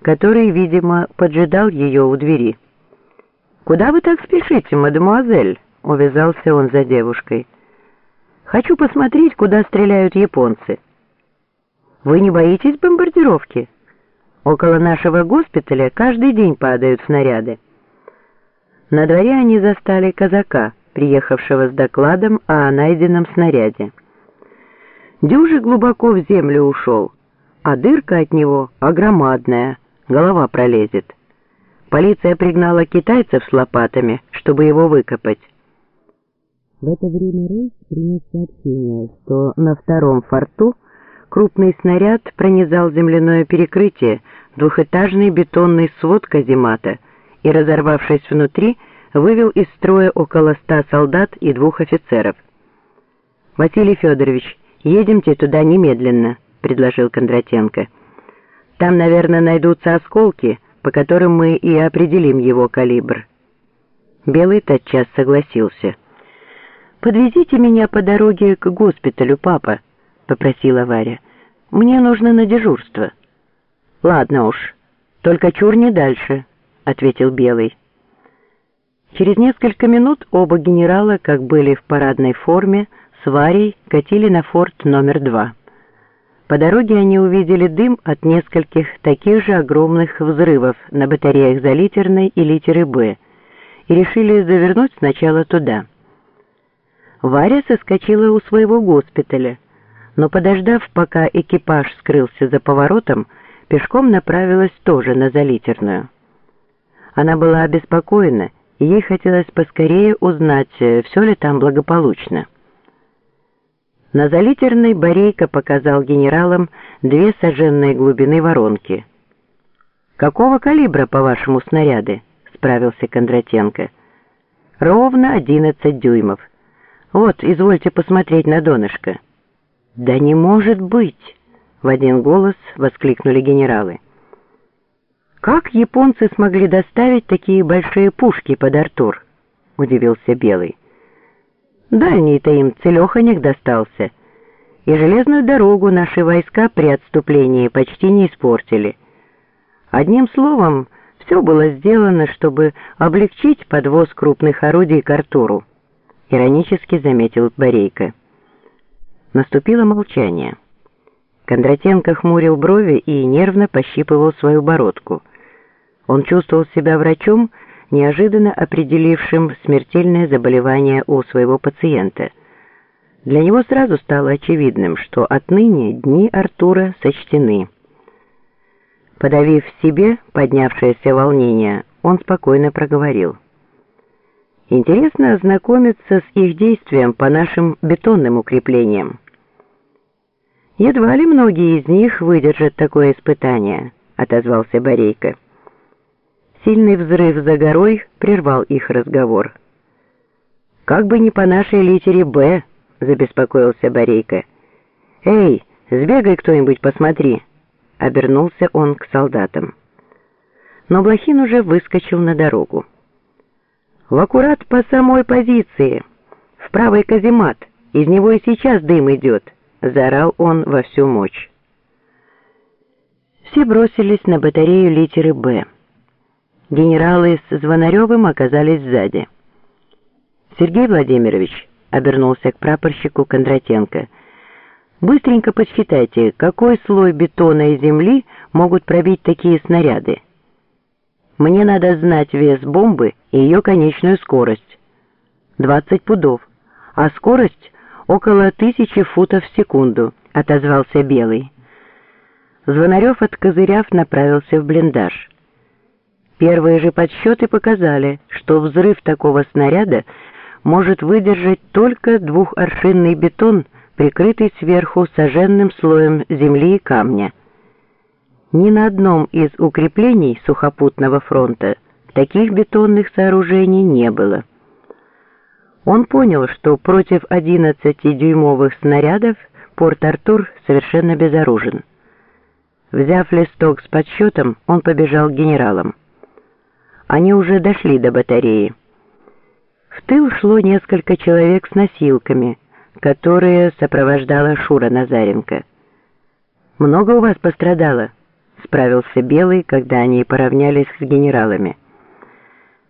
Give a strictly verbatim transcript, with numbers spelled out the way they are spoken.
который, видимо, поджидал ее у двери. «Куда вы так спешите, мадемуазель?» — увязался он за девушкой. «Хочу посмотреть, куда стреляют японцы». «Вы не боитесь бомбардировки? Около нашего госпиталя каждый день падают снаряды». На дворе они застали казака, приехавшего с докладом о найденном снаряде. Дюжи глубоко в землю ушел, а дырка от него огромадная, голова пролезет. Полиция пригнала китайцев с лопатами, чтобы его выкопать. В это время Рейс принес сообщение, что на втором форту крупный снаряд пронизал земляное перекрытие, двухэтажный бетонный свод каземата и, разорвавшись внутри, вывел из строя около ста солдат и двух офицеров. «Василий Федорович, едемте туда немедленно», — предложил Кондратенко. «Там, наверное, найдутся осколки, по которым мы и определим его калибр». Белый тотчас согласился. «Подвезите меня по дороге к госпиталю, папа», — попросила Варя. «Мне нужно на дежурство». «Ладно уж, только чур не дальше», — ответил Белый. Через несколько минут оба генерала, как были в парадной форме, с Варей катили на форт номер два. По дороге они увидели дым от нескольких таких же огромных взрывов на батареях за Литерной и Литеры Б и решили завернуть сначала туда. Варя соскочила у своего госпиталя, но, подождав, пока экипаж скрылся за поворотом, пешком направилась тоже на Залитерную. Она была обеспокоена, и ей хотелось поскорее узнать, все ли там благополучно. На Залитерной Борейко показал генералам две саженные глубины воронки. «Какого калибра, по-вашему, снаряды?» — справился Кондратенко. «Ровно одиннадцать дюймов. Вот, извольте посмотреть на донышко». «Да не может быть!» — в один голос воскликнули генералы. «Как японцы смогли доставить такие большие пушки под Артур?» — удивился Белый. «Дальний-то им целеханек достался, и железную дорогу наши войска при отступлении почти не испортили. Одним словом, все было сделано, чтобы облегчить подвоз крупных орудий к Артуру», — иронически заметил Борейко. Наступило молчание. Кондратенко хмурил брови и нервно пощипывал свою бородку. Он чувствовал себя врачом, неожиданно определившим смертельное заболевание у своего пациента. Для него сразу стало очевидным, что отныне дни Артура сочтены. Подавив в себе поднявшееся волнение, он спокойно проговорил. «Интересно ознакомиться с их действием по нашим бетонным укреплениям. «Едва ли многие из них выдержат такое испытание», — отозвался Борейко. Сильный взрыв за горой прервал их разговор. «Как бы не по нашей литере «Б», — забеспокоился Борейко. «Эй, сбегай кто-нибудь, посмотри», — обернулся он к солдатам. Но Блохин уже выскочил на дорогу. «В аккурат по самой позиции, в правый каземат, из него и сейчас дым идет», — заорал он во всю мощь. Все бросились на батарею литеры «Б». Генералы с Звонаревым оказались сзади. «Сергей Владимирович», — обернулся к прапорщику Кондратенко, — «быстренько подсчитайте, какой слой бетона и земли могут пробить такие снаряды. Мне надо знать вес бомбы и ее конечную скорость. двадцать пудов, а скорость около тысячи футов в секунду», — отозвался Белый. Звонарев, откозыряв, направился в блиндаж. Первые же подсчеты показали, что взрыв такого снаряда может выдержать только двухаршинный бетон, прикрытый сверху саженным слоем земли и камня. Ни на одном из укреплений сухопутного фронта таких бетонных сооружений не было. Он понял, что против одиннадцатидюймовых снарядов Порт-Артур совершенно безоружен. Взяв листок с подсчетом, он побежал к генералам. Они уже дошли до батареи. В тыл шло несколько человек с носилками, которые сопровождала Шура Назаренко. «Много у вас пострадало?» — справился Белый, когда они поравнялись с генералами.